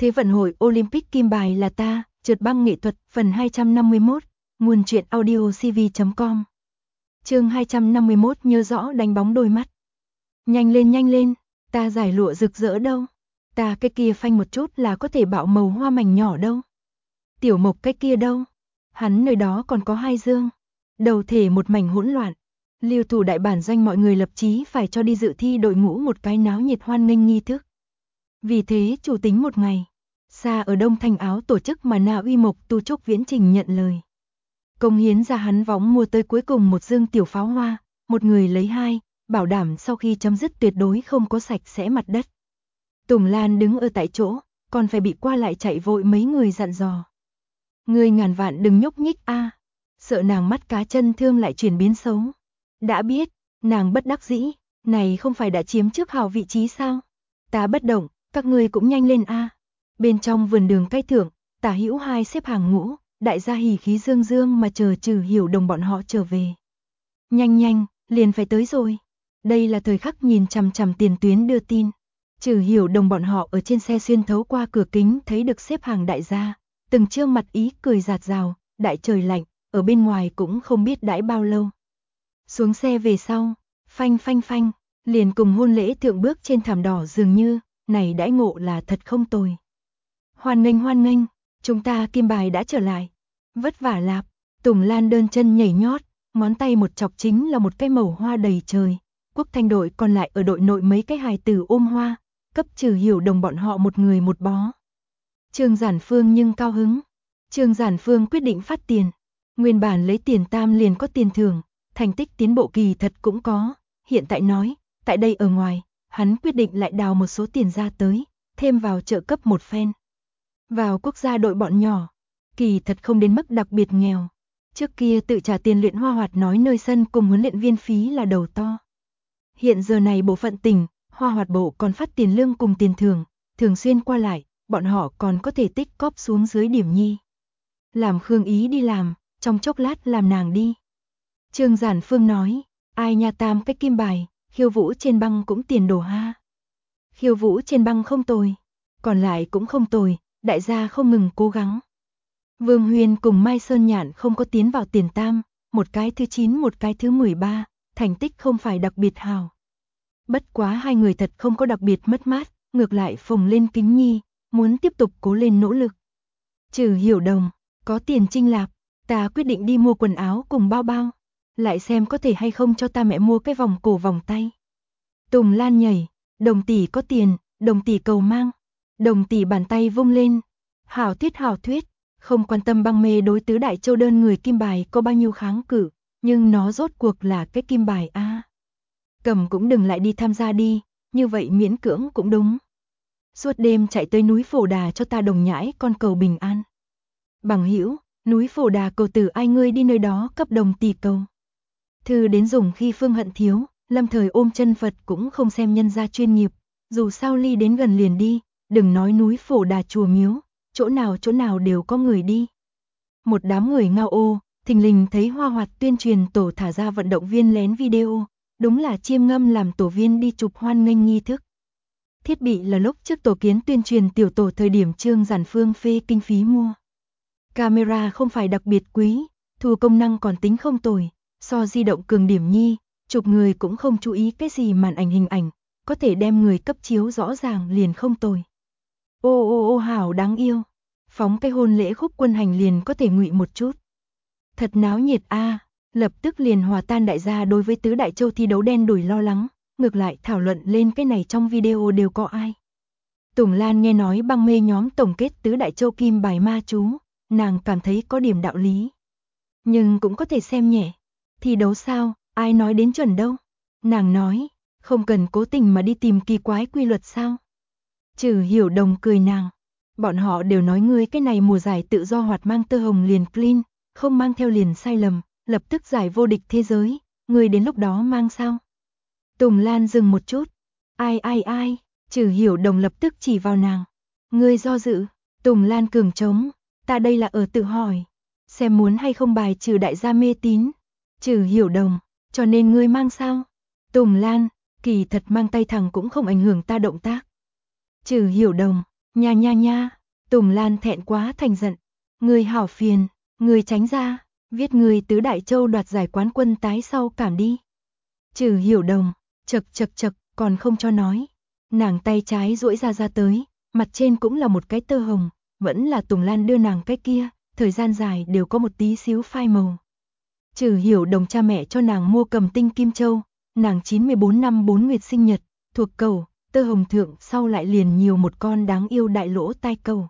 Thế vận hội Olympic kim bài là ta, trượt băng nghệ thuật, phần 251, nguồn truyện audio cv.com. Chương 251 nhớ rõ đánh bóng đôi mắt. Nhanh lên, ta giải lụa rực rỡ đâu. Ta cái kia phanh một chút là có thể bạo màu hoa mảnh nhỏ đâu. Tiểu Mộc cái kia đâu. Hắn nơi đó còn có 2 dương. Đầu thể một mảnh hỗn loạn. Lưu thủ đại bản doanh mọi người lập chí phải cho đi dự thi đội ngũ một cái náo nhiệt hoan nghênh nghi thức. Vì thế chủ tính một ngày, xa ở Đông Thành Áo tổ chức mà Na Uy Mộc Tu Trúc Viễn Trình nhận lời. Công hiến ra hắn võng mua tới cuối cùng một dương tiểu pháo hoa, một người lấy 2, bảo đảm sau khi chấm dứt tuyệt đối không có sạch sẽ mặt đất. Tùng Lan đứng ở tại chỗ, còn phải bị qua lại chạy vội mấy người dặn dò. Người ngàn vạn đừng nhúc nhích a, sợ nàng mắt cá chân thương lại chuyển biến xấu. Đã biết, nàng bất đắc dĩ, này không phải đã chiếm trước hào vị trí sao? Ta bất động, các ngươi cũng nhanh lên a. Bên trong vườn đường cai thưởng, tả hữu 2 xếp hàng ngũ, đại gia hỉ khí dương dương mà chờ Trừ Hiểu Đồng bọn họ trở về. Nhanh, liền phải tới rồi. Đây là thời khắc nhìn chằm chằm tiền tuyến đưa tin. Trừ Hiểu Đồng bọn họ ở trên xe xuyên thấu qua cửa kính thấy được xếp hàng đại gia, từng trương mặt ý cười rạt rào, đại trời lạnh, ở bên ngoài cũng không biết đãi bao lâu. Xuống xe về sau, phanh, liền cùng hôn lễ thượng bước trên thảm đỏ dường như, này đãi ngộ là thật không tồi. Hoan nghênh, chúng ta kim bài đã trở lại. Vất vả lạp, Tùng Lan đơn chân nhảy nhót, ngón tay một chọc chính là một cái mẩu hoa đầy trời. Quốc Thanh đội còn lại ở đội nội mấy cái hài tử ôm hoa, cấp Trừ Hiểu Đồng bọn họ một người một bó. Trương Giản Phương nhưng cao hứng. Trương Giản Phương quyết định phát tiền. Nguyên bản lấy tiền tam liền có tiền thưởng, thành tích tiến bộ kỳ thật cũng có. Hiện tại nói, tại đây ở ngoài, hắn quyết định lại đào một số tiền ra tới, thêm vào trợ cấp một phen. Vào quốc gia đội bọn nhỏ, kỳ thật không đến mức đặc biệt nghèo. Trước kia tự trả tiền luyện hoa hoạt nói nơi sân cùng huấn luyện viên phí là đầu to. Hiện giờ này bộ phận tỉnh, hoa hoạt bộ còn phát tiền lương cùng tiền thưởng, thường xuyên qua lại, bọn họ còn có thể tích cóp xuống dưới điểm nhi. Làm Khương Ý đi làm, trong chốc lát làm nàng đi. Trương Giản Phương nói, ai nha tam cái kim bài, khiêu vũ trên băng cũng tiền đồ ha. Khiêu vũ trên băng không tồi, còn lại cũng không tồi, đại gia không ngừng cố gắng. Vương Huyền cùng Mai Sơn Nhạn không có tiến vào tiền tam, một cái thứ 9 một cái thứ 13, thành tích không phải đặc biệt hào. Bất quá 2 người thật không có đặc biệt mất mát, ngược lại phồng lên kính nhi, muốn tiếp tục cố lên nỗ lực. Trừ Hiểu Đồng, có tiền trinh lạp, ta quyết định đi mua quần áo cùng bao bao, lại xem có thể hay không cho ta mẹ mua cái vòng cổ vòng tay. Tùng Lan nhảy, Đồng tỷ có tiền, Đồng tỷ cầu mang. Đồng tỷ bàn tay vung lên. Hảo thuyết, không quan tâm băng mê đối tứ đại châu đơn người kim bài có bao nhiêu kháng cự, nhưng nó rốt cuộc là cái kim bài a. Cầm cũng đừng lại đi tham gia đi, như vậy miễn cưỡng cũng đúng. Suốt đêm chạy tới núi Phổ Đà cho ta Đồng Nhãi con cầu bình an. Bằng hữu, núi Phổ Đà cầu tử ai ngươi đi nơi đó cấp Đồng tỷ cầu. Thư đến dùng khi Phương Hận thiếu, lâm thời ôm chân Phật cũng không xem nhân gia chuyên nghiệp, dù sao ly đến gần liền đi. Đừng nói núi Phổ Đà chùa miếu, chỗ nào đều có người đi. Một đám người ngao ô, thình lình thấy Hoa Hoạt tuyên truyền tổ thả ra vận động viên lén video, đúng là Chiêm Ngâm làm tổ viên đi chụp hoan nghênh nghi thức. Thiết bị là lúc trước tổ kiến tuyên truyền tiểu tổ thời điểm Trương Giản Phương phê kinh phí mua. Camera không phải đặc biệt quý, thu công năng còn tính không tồi, so di động cường điểm nhi, chụp người cũng không chú ý cái gì màn ảnh hình ảnh, có thể đem người cấp chiếu rõ ràng liền không tồi. Ô hảo đáng yêu, phóng cái hôn lễ khúc quân hành liền có thể ngụy một chút. Thật náo nhiệt a, lập tức liền hòa tan đại gia đối với tứ đại châu thi đấu đen đủi lo lắng, ngược lại thảo luận lên cái này trong video đều có ai. Tùng Lan nghe nói băng mê nhóm tổng kết tứ đại châu kim bài ma chú, nàng cảm thấy có điểm đạo lý. Nhưng cũng có thể xem nhẹ, thi đấu sao, ai nói đến chuẩn đâu. Nàng nói, không cần cố tình mà đi tìm kỳ quái quy luật sao. Trừ Hiểu Đồng cười nàng, bọn họ đều nói ngươi cái này mùa giải tự do hoạt mang tơ hồng liền clean, không mang theo liền sai lầm, lập tức giải vô địch thế giới, ngươi đến lúc đó mang sao? Tùng Lan dừng một chút, ai, Trừ Hiểu Đồng lập tức chỉ vào nàng, ngươi do dự, Tùng Lan cường trống, ta đây là ở tự hỏi, xem muốn hay không bài trừ đại gia mê tín. Trừ Hiểu Đồng, cho nên ngươi mang sao? Tùng Lan, kỳ thật mang tay thẳng cũng không ảnh hưởng ta động tác. Trừ Hiểu Đồng, Nha nha nha, Tùng Lan thẹn quá thành giận. Người hảo phiền, người tránh ra, viết người tứ đại châu đoạt giải quán quân tái sau cảm đi. Trừ Hiểu Đồng, chậc, còn không cho nói. Nàng tay trái duỗi ra tới, mặt trên cũng là một cái tơ hồng, vẫn là Tùng Lan đưa nàng cái kia, thời gian dài đều có một tí xíu phai màu. Trừ Hiểu Đồng cha mẹ cho nàng mua cầm tinh kim châu, nàng 94 năm 4 nguyệt sinh nhật, thuộc cầu, tơ hồng thượng sau lại liền nhiều một con đáng yêu đại lỗ tai cầu.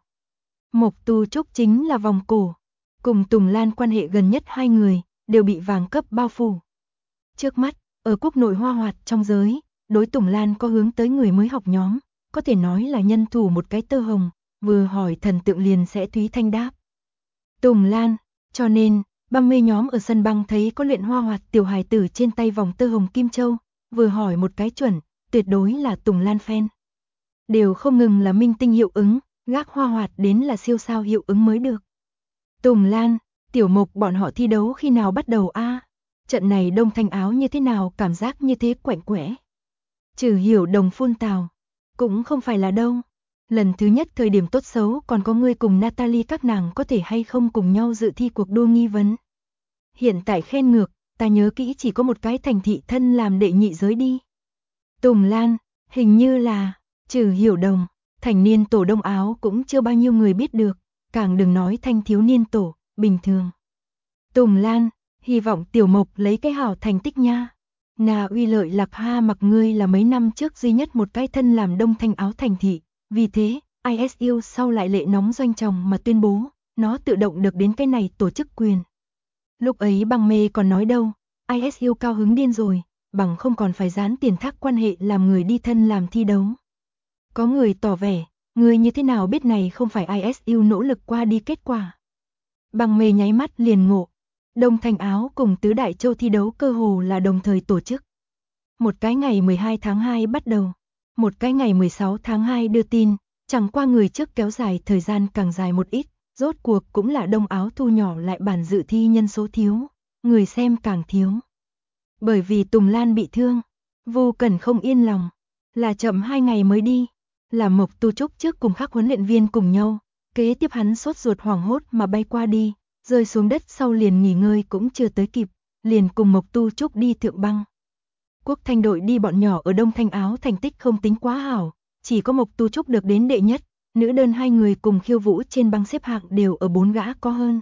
Mộc Tu Trúc chính là vòng cổ, cùng Tùng Lan quan hệ gần nhất hai người, đều bị vàng cấp bao phủ. Trước mắt, ở quốc nội hoa hoạt trong giới, đối Tùng Lan có hướng tới người mới học nhóm, có thể nói là nhân thủ một cái tơ hồng, vừa hỏi thần tượng liền sẽ Thúy Thanh đáp. Tùng Lan, cho nên, băng mê nhóm ở sân băng thấy có luyện hoa hoạt tiểu hài tử trên tay vòng tơ hồng kim châu, vừa hỏi một cái chuẩn, tuyệt đối là Tùng Lan fan. Đều không ngừng là minh tinh hiệu ứng, gác hoa hoạt đến là siêu sao hiệu ứng mới được. Tùng Lan, Tiểu Mộc bọn họ thi đấu khi nào bắt đầu a? Trận này Đông Thanh áo như thế nào, cảm giác như thế quạnh quẽ. Trừ Hiểu Đồng phun tào, cũng không phải là đâu. Lần thứ nhất thời điểm tốt xấu còn có ngươi cùng Natalie các nàng có thể hay không cùng nhau dự thi cuộc đua nghi vấn. Hiện tại khen ngược, ta nhớ kỹ chỉ có một cái thành thị thân làm đệ nhị giới đi. Tùng Lan, hình như là, Trừ Hiểu Đồng, thành niên tổ đông áo cũng chưa bao nhiêu người biết được, càng đừng nói thanh thiếu niên tổ, bình thường. Tùng Lan, hy vọng Tiểu Mộc lấy cái hảo thành tích nha. Na Uy Lợi Lạc Ha mặc ngươi là mấy năm trước duy nhất một cái thân làm đông thanh áo thành thị, vì thế, ISU sau lại lệ nóng doanh chồng mà tuyên bố, nó tự động được đến cái này tổ chức quyền. Lúc ấy băng mê còn nói đâu, ISU cao hứng điên rồi, bằng không còn phải dán tiền thác quan hệ làm người đi thân làm thi đấu. Có người tỏ vẻ, người như thế nào biết này không phải ISU nỗ lực qua đi kết quả. Băng mê nháy mắt liền ngộ, Đông Thanh áo cùng tứ đại châu thi đấu cơ hồ là đồng thời tổ chức. Một cái ngày 12 tháng 2 bắt đầu, một cái ngày 16 tháng 2 đưa tin, chẳng qua người trước kéo dài thời gian càng dài một ít, rốt cuộc cũng là đông áo thu nhỏ lại bản dự thi nhân số thiếu, người xem càng thiếu. Bởi vì Tùng Lan bị thương, Vu Cẩn không yên lòng, là chậm 2 ngày mới đi, là Mộc Tu Trúc trước cùng các huấn luyện viên cùng nhau, kế tiếp hắn sốt ruột hoảng hốt mà bay qua đi, rơi xuống đất sau liền nghỉ ngơi cũng chưa tới kịp, liền cùng Mộc Tu Trúc đi thượng băng. Quốc Thanh đội đi bọn nhỏ ở Đông Thanh áo thành tích không tính quá hảo, chỉ có Mộc Tu Trúc được đến đệ nhất, nữ đơn hai người cùng khiêu vũ trên băng xếp hạng đều ở 4 gã có hơn.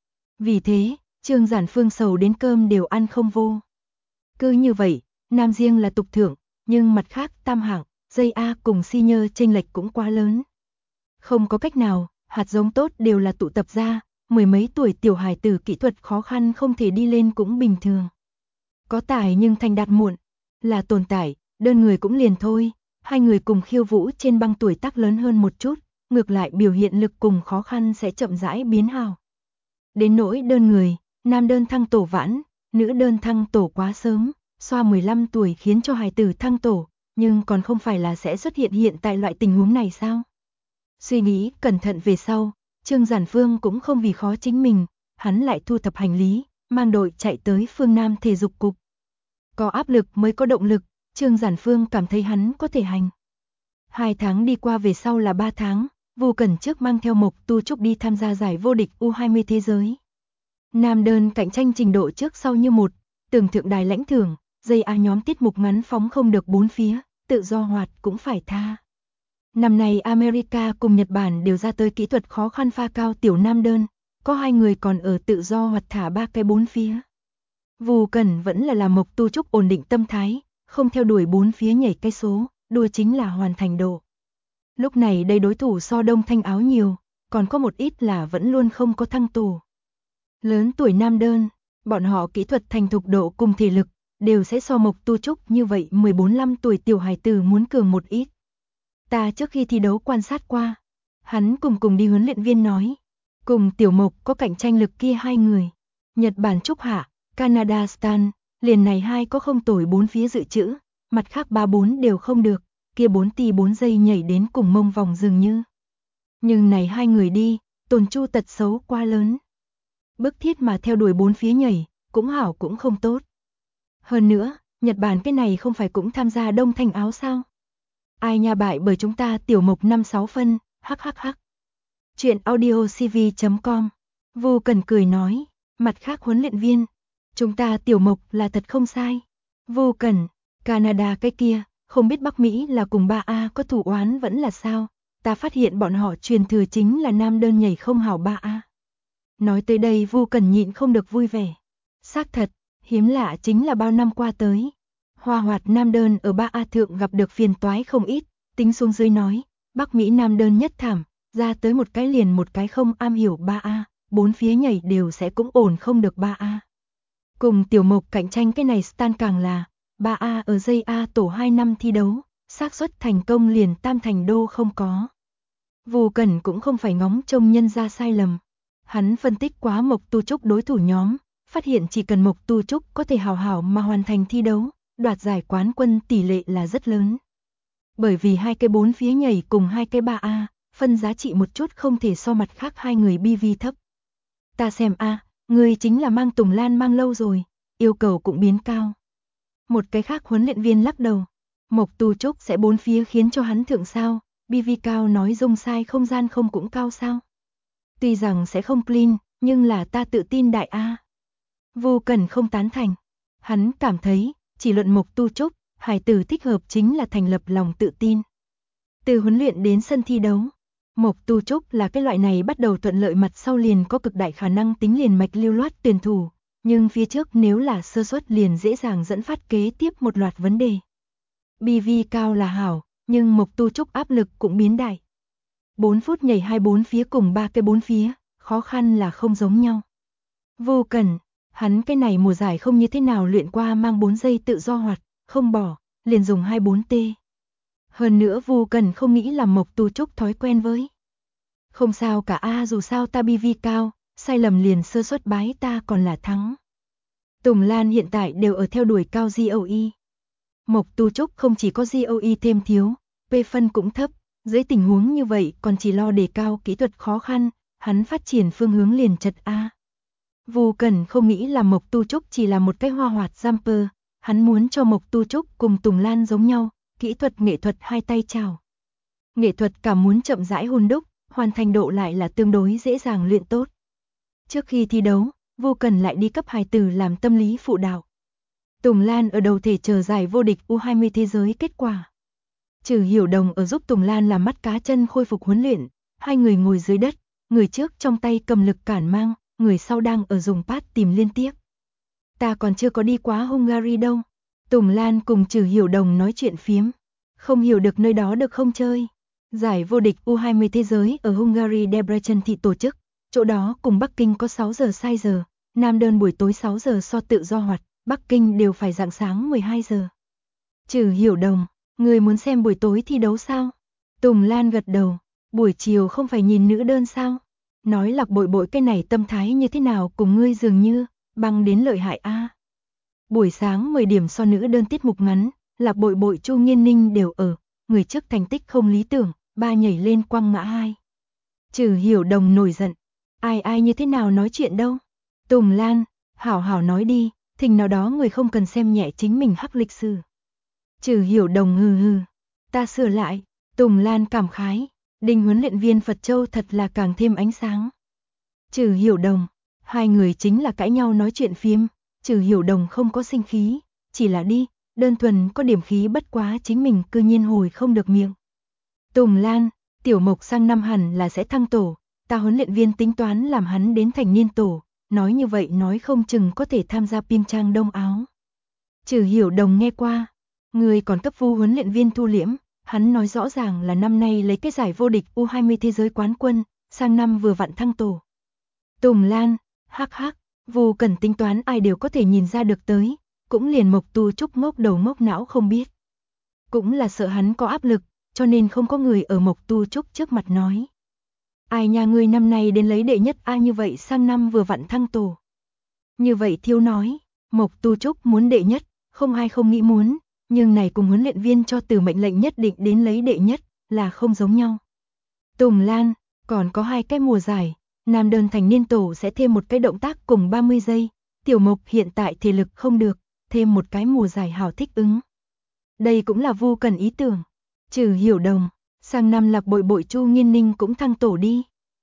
Vì thế, Trương Giản Phương sầu đến cơm đều ăn không vô. Cứ như vậy, nam riêng là tục thưởng, nhưng mặt khác tam hạng, dây A cùng si nhơ chênh lệch cũng quá lớn. Không có cách nào, hạt giống tốt đều là tụ tập ra, mười mấy tuổi tiểu hài tử kỹ thuật khó khăn không thể đi lên cũng bình thường. Có tài nhưng thành đạt muộn, là tồn tại, đơn người cũng liền thôi, hai người cùng khiêu vũ trên băng tuổi tác lớn hơn một chút, ngược lại biểu hiện lực cùng khó khăn sẽ chậm rãi biến hào. Đến nỗi đơn người, nam đơn thăng tổ vãn, nữ đơn thăng tổ quá sớm, xoa 15 tuổi khiến cho hài tử thăng tổ, nhưng còn không phải là sẽ xuất hiện tại loại tình huống này sao? Suy nghĩ cẩn thận về sau, Trương Giản Phương cũng không vì khó chính mình, hắn lại thu thập hành lý, mang đội chạy tới Phương Nam thể dục cục. Có áp lực mới có động lực, Trương Giản Phương cảm thấy hắn có thể hành. 2 tháng đi qua về sau là 3 tháng, Vu Cẩn trước mang theo Mộc Tu Trúc đi tham gia giải vô địch U20 thế giới. Nam đơn cạnh tranh trình độ trước sau như một, tưởng thượng đài lãnh thưởng, dây A nhóm tiết mục ngắn phóng không được bốn phía, tự do hoạt cũng phải tha. Năm nay America cùng Nhật Bản đều ra tới kỹ thuật khó khăn pha cao tiểu nam đơn, có 2 người còn ở tự do hoạt thả 3 cái bốn phía. Vu Cẩn vẫn là Mộc Tu Trúc ổn định tâm thái, không theo đuổi bốn phía nhảy cây số, đua chính là hoàn thành độ. Lúc này đây đối thủ so Đông Thanh áo nhiều, còn có một ít là vẫn luôn không có thăng tổ. Lớn tuổi nam đơn, bọn họ kỹ thuật thành thục độ cùng thể lực, đều sẽ so Mộc Tu Trúc như vậy 14-15 tuổi tiểu hài tử muốn cường một ít. Ta trước khi thi đấu quan sát qua, hắn cùng đi huấn luyện viên nói, cùng tiểu Mộc có cạnh tranh lực kia 2 người, Nhật Bản Trúc Hạ, Canada Stan, liền này 2 có không tồi 4 phía dự trữ, mặt khác 3-4 đều không được, kia 4 tì 4 giây nhảy đến cùng mông vòng dường như. Nhưng này 2 người đi, tồn chu tật xấu quá lớn. Bức thiết mà theo đuổi 4 phía nhảy, cũng hảo cũng không tốt. Hơn nữa, Nhật Bản cái này không phải cũng tham gia Đông Thanh áo sao? Ai nha bại bởi chúng ta tiểu Mộc 5-6 phân, hắc hắc hắc. Chuyện audio cv.com. Vu Cẩn cười nói, mặt khác huấn luyện viên, chúng ta Tiểu Mộc là thật không sai. Vu Cẩn, Canada cái kia, không biết Bắc Mỹ là cùng 3A có thù oán vẫn là sao, ta phát hiện bọn họ truyền thừa chính là nam đơn nhảy không hảo 3A. Nói tới đây Vu Cẩn nhịn không được vui vẻ. Xác thật, hiếm lạ chính là bao năm qua tới. Hoa hoạt nam đơn ở 3A thượng gặp được phiền toái không ít, tính xuống dưới nói, Bắc Mỹ nam đơn nhất thảm, ra tới một cái liền một cái không am hiểu 3A, bốn phía nhảy đều sẽ cũng ổn không được 3A. Cùng Tiểu Mộc cạnh tranh cái này stan càng là, 3A ở dây A tổ 2 năm thi đấu, xác suất thành công liền tam thành đô không có. Vu Cẩn cũng không phải ngóng trông nhân ra sai lầm. Hắn phân tích quá Mộc Tu Trúc đối thủ nhóm, phát hiện chỉ cần Mộc Tu Trúc có thể hào hảo mà hoàn thành thi đấu, đoạt giải quán quân tỷ lệ là rất lớn. Bởi vì hai cái bốn phía nhảy cùng hai cái 3A, phân giá trị một chút không thể so mặt khác hai người BV thấp. Ta xem a, người chính là mang Tùng Lan mang lâu rồi, yêu cầu cũng biến cao. Một cái khác huấn luyện viên lắc đầu, Mộc Tu Trúc sẽ bốn phía khiến cho hắn thượng sao, BV cao nói dung sai không gian không cũng cao sao. Tuy rằng sẽ không clean, nhưng là ta tự tin đại A. Vu Cẩn không tán thành. Hắn cảm thấy, chỉ luận Mộc Tu Trúc, hải tử thích hợp chính là thành lập lòng tự tin. Từ huấn luyện đến sân thi đấu, Mộc Tu Trúc là cái loại này bắt đầu thuận lợi mặt sau liền có cực đại khả năng tính liền mạch lưu loát tuyển thủ, nhưng phía trước nếu là sơ suất liền dễ dàng dẫn phát kế tiếp một loạt vấn đề. BV cao là hảo, nhưng Mộc Tu Trúc áp lực cũng biến đại. 4 phút nhảy 24 phía cùng 3 cái 4 phía, khó khăn là không giống nhau. Vu Cẩn, hắn cái này mùa giải không như thế nào luyện qua mang 4 giây tự do hoạt, không bỏ, liền dùng 24T. Hơn nữa Vu Cẩn không nghĩ là Mộc Tu Trúc thói quen với. Không sao cả a, dù sao ta BV cao, sai lầm liền sơ suất bái ta còn là thắng. Tùng Lan hiện tại đều ở theo đuổi cao GOE. Mộc Tu Trúc không chỉ có GOE thêm thiếu, P phân cũng thấp, dưới tình huống như vậy còn chỉ lo đề cao kỹ thuật khó khăn, hắn phát triển phương hướng liền chật a. Vu Cẩn không nghĩ là Mộc Tu Trúc chỉ là một cái hoa hoạt jumper, hắn muốn cho Mộc Tu Trúc cùng Tùng Lan giống nhau, kỹ thuật nghệ thuật hai tay chào. Nghệ thuật cả muốn chậm rãi hun đúc, hoàn thành độ lại là tương đối dễ dàng luyện tốt. Trước khi thi đấu, Vu Cẩn lại đi cấp hài tử làm tâm lý phụ đạo. Tùng Lan ở đầu thể chờ giải vô địch U20 thế giới kết quả. Trừ Hiểu Đồng ở giúp Tùng Lan làm mắt cá chân khôi phục huấn luyện, hai người ngồi dưới đất, người trước trong tay cầm lực cản mang, người sau đang ở dùng pad tìm liên tiếp. Ta còn chưa có đi quá Hungary đâu. Tùng Lan cùng Trừ Hiểu Đồng nói chuyện phiếm. Không hiểu được nơi đó được không chơi. Giải vô địch U20 thế giới ở Hungary Debrecen thị tổ chức, chỗ đó cùng Bắc Kinh có 6 giờ sai giờ, nam đơn buổi tối 6 giờ so tự do hoạt, Bắc Kinh đều phải rạng sáng 12 giờ. Trừ Hiểu Đồng, người muốn xem buổi tối thi đấu sao? Tùng Lan gật đầu, buổi chiều không phải nhìn nữ đơn sao? Nói Lạc Bội Bội cái này tâm thái như thế nào cùng ngươi dường như, băng đến lợi hại a. Buổi sáng 10 điểm so nữ đơn tiết mục ngắn, Lạc Bội Bội Chu Nghiên Ninh đều ở, người trước thành tích không lý tưởng, ba nhảy lên quăng ngã hai. Trừ Hiểu Đồng nổi giận, ai như thế nào nói chuyện đâu. Tùng Lan, hảo hảo nói đi, thình nào đó người không cần xem nhẹ chính mình hắc lịch sử. Trừ Hiểu Đồng hừ hừ, ta sửa lại. Tùng Lan cảm khái, Đinh huấn luyện viên Phật Châu thật là càng thêm ánh sáng. Trừ Hiểu Đồng, hai người chính là cãi nhau nói chuyện phiếm, Trừ Hiểu Đồng không có sinh khí, chỉ là đi, đơn thuần có điểm khí bất quá chính mình cư nhiên hồi không được miệng. Tùng Lan, Tiểu Mộc sang năm hẳn là sẽ thăng tổ, ta huấn luyện viên tính toán làm hắn đến thành niên tổ, nói như vậy nói không chừng có thể tham gia Pyeongchang trang Đông Áo. Trừ Hiểu Đồng nghe qua, người còn cấp Vu huấn luyện viên thu liễm, hắn nói rõ ràng là năm nay lấy cái giải vô địch U20 thế giới quán quân, sang năm vừa vặn thăng tổ. Tùng Lan, hắc hắc, Vu Cẩn tính toán ai đều có thể nhìn ra được tới, cũng liền Mộc Tu Trúc ngốc đầu ngốc não không biết. Cũng là sợ hắn có áp lực, cho nên không có người ở Mộc Tu Trúc trước mặt nói. Ai nhà ngươi năm nay đến lấy đệ nhất ai như vậy sang năm vừa vặn thăng tổ. Như vậy thiếu nói, Mộc Tu Trúc muốn đệ nhất, không ai không nghĩ muốn, nhưng này cùng huấn luyện viên cho từ mệnh lệnh nhất định đến lấy đệ nhất, là không giống nhau. Tùng Lan, còn có 2 cái mùa giải, nam đơn thành niên tổ sẽ thêm một cái động tác cùng 30 giây, Tiểu Mộc hiện tại thể lực không được, thêm một cái mùa giải hảo thích ứng. Đây cũng là Vu Cẩn ý tưởng. Trừ Hiểu Đồng, Sang năm Lạc Bội Bội Chu Nghiên Ninh cũng thăng tổ đi.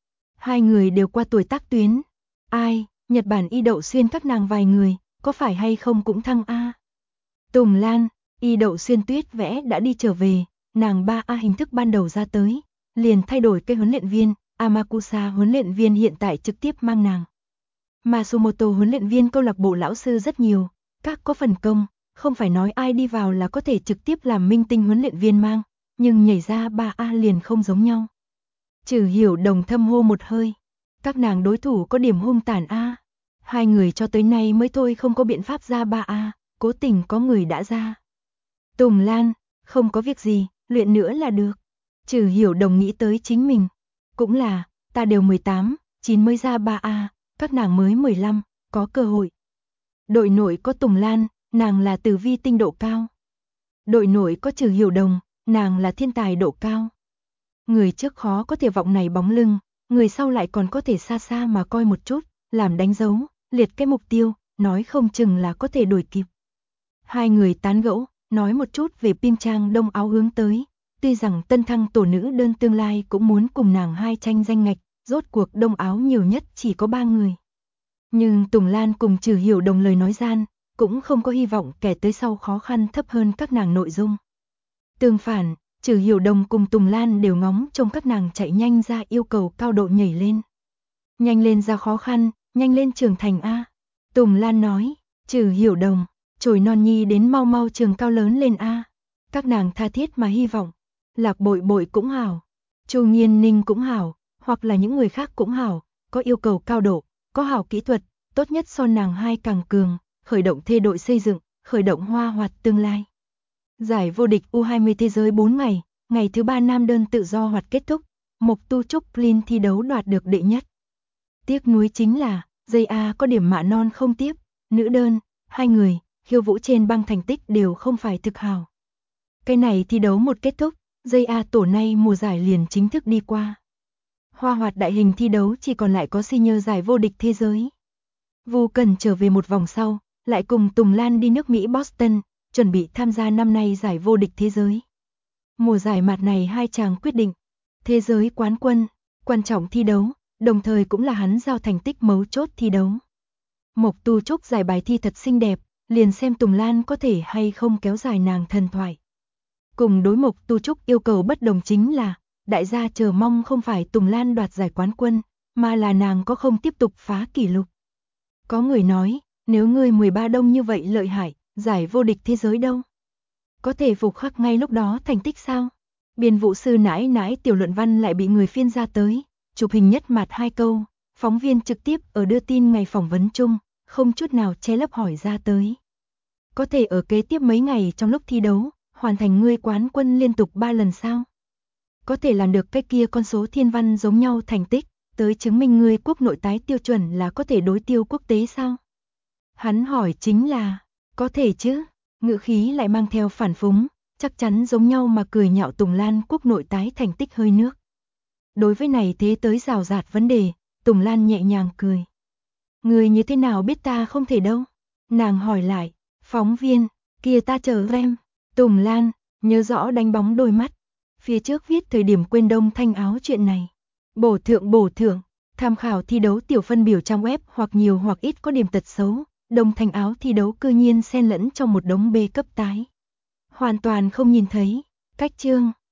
Hai người đều qua tuổi tác tuyến. Ai, Nhật Bản Y Đậu Xuyên các nàng vài người, có phải hay không cũng thăng a. Tùng Lan, Y Đậu Xuyên Tuyết vẽ đã đi trở về, nàng 3A hình thức ban đầu ra tới, liền thay đổi cây huấn luyện viên, Amakusa huấn luyện viên hiện tại trực tiếp mang nàng. Masumoto huấn luyện viên câu lạc bộ lão sư rất nhiều, các có phần công, không phải nói ai đi vào là có thể trực tiếp làm minh tinh huấn luyện viên mang, nhưng nhảy ra 3A liền không giống nhau. Trừ Hiểu Đồng thâm hô một hơi, các nàng đối thủ có điểm hung tàn a. Hai người cho tới nay mới thôi không có biện pháp ra 3A, cố tình có người đã ra. Tùng Lan, không có việc gì, luyện nữa là được. Trừ Hiểu Đồng nghĩ tới chính mình, cũng là, ta đều 18, 9 mới ra 3A, các nàng mới 15, có cơ hội. Đội nội có Tùng Lan, nàng là tử vi tinh độ cao. Đội nội có Trừ Hiểu Đồng, nàng là thiên tài độ cao. Người trước khó có thể vọng này bóng lưng, người sau lại còn có thể xa xa mà coi một chút, làm đánh dấu, liệt cái mục tiêu, nói không chừng là có thể đuổi kịp. Hai người tán gẫu, nói một chút về Pim Trang Đông áo hướng tới, tuy rằng tân thăng tổ nữ đơn tương lai cũng muốn cùng nàng hai tranh danh ngạch, rốt cuộc Đông áo nhiều nhất chỉ có 3 người. Nhưng Tùng Lan cùng Trừ Hiểu Đồng lời nói gian, cũng không có hy vọng kẻ tới sau khó khăn thấp hơn các nàng nội dung. Tương phản, Trừ Hiểu Đồng cùng Tùng Lan đều ngóng trông các nàng chạy nhanh ra yêu cầu cao độ nhảy lên. Nhanh lên ra khó khăn, nhanh lên trưởng thành a. Tùng Lan nói, Trừ Hiểu Đồng, chồi non nhi đến mau mau trường cao lớn lên a. Các nàng tha thiết mà hy vọng, Lạc Bội Bội cũng hảo, Chu Nghiên Ninh cũng hảo, hoặc là những người khác cũng hảo, có yêu cầu cao độ, có hảo kỹ thuật, tốt nhất so nàng hai càng cường, khởi động thê đội xây dựng, khởi động hoa hoạt tương lai. Giải vô địch U20 thế giới 4 ngày, ngày thứ 3 nam đơn tự do hoạt kết thúc, Mộc Tu Trúc Plin thi đấu đoạt được đệ nhất. Tiếc nuối chính là, dây A có điểm mạ non không tiếp, nữ đơn, hai người, khiêu vũ trên băng thành tích đều không phải thực hào. Cái này thi đấu một kết thúc, dây A tổ nay mùa giải liền chính thức đi qua. Hoa hoạt đại hình thi đấu chỉ còn lại có senior giải vô địch thế giới. Vu Cần trở về một vòng sau, lại cùng Tùng Lan đi nước Mỹ Boston, chuẩn bị tham gia năm nay giải vô địch thế giới. Mùa giải mặt này hai chàng quyết định, thế giới quán quân, quan trọng thi đấu, đồng thời cũng là hắn giao thành tích mấu chốt thi đấu. Mộc Tu Trúc giải bài thi thật xinh đẹp, liền xem Tùng Lan có thể hay không kéo dài nàng thần thoại. Cùng đối Mộc Tu Trúc yêu cầu bất đồng chính là, đại gia chờ mong không phải Tùng Lan đoạt giải quán quân, mà là nàng có không tiếp tục phá kỷ lục. Có người nói, nếu ngươi 13 đông như vậy lợi hại, giải vô địch thế giới đâu? Có thể phục khắc ngay lúc đó thành tích sao? Biên vũ sư nãi nãi tiểu luận văn lại bị người phiên ra tới, chụp hình nhất mặt 2 câu, phóng viên trực tiếp ở đưa tin ngày phỏng vấn chung, không chút nào che lấp hỏi ra tới. Có thể ở kế tiếp mấy ngày trong lúc thi đấu, hoàn thành ngươi quán quân liên tục 3 lần sao? Có thể làm được cái kia con số thiên văn giống nhau thành tích, tới chứng minh ngươi quốc nội tái tiêu chuẩn là có thể đối tiêu quốc tế sao? Hắn hỏi chính là, có thể chứ, ngữ khí lại mang theo phản phúng, chắc chắn giống nhau mà cười nhạo Tùng Lan quốc nội tái thành tích hơi nước. Đối với này thế tới rào rạt vấn đề, Tùng Lan nhẹ nhàng cười. Người như thế nào biết ta không thể đâu? Nàng hỏi lại, phóng viên, kia ta chờ em. Tùng Lan, nhớ rõ đánh bóng đôi mắt. Phía trước viết thời điểm quên đông thanh áo chuyện này. Bổ thượng, tham khảo thi đấu tiểu phân biểu trang web hoặc nhiều hoặc ít có điểm tật xấu. Đông thanh áo thi đấu cư nhiên xen lẫn trong một đống B cấp tái. Hoàn toàn không nhìn thấy, cách chương.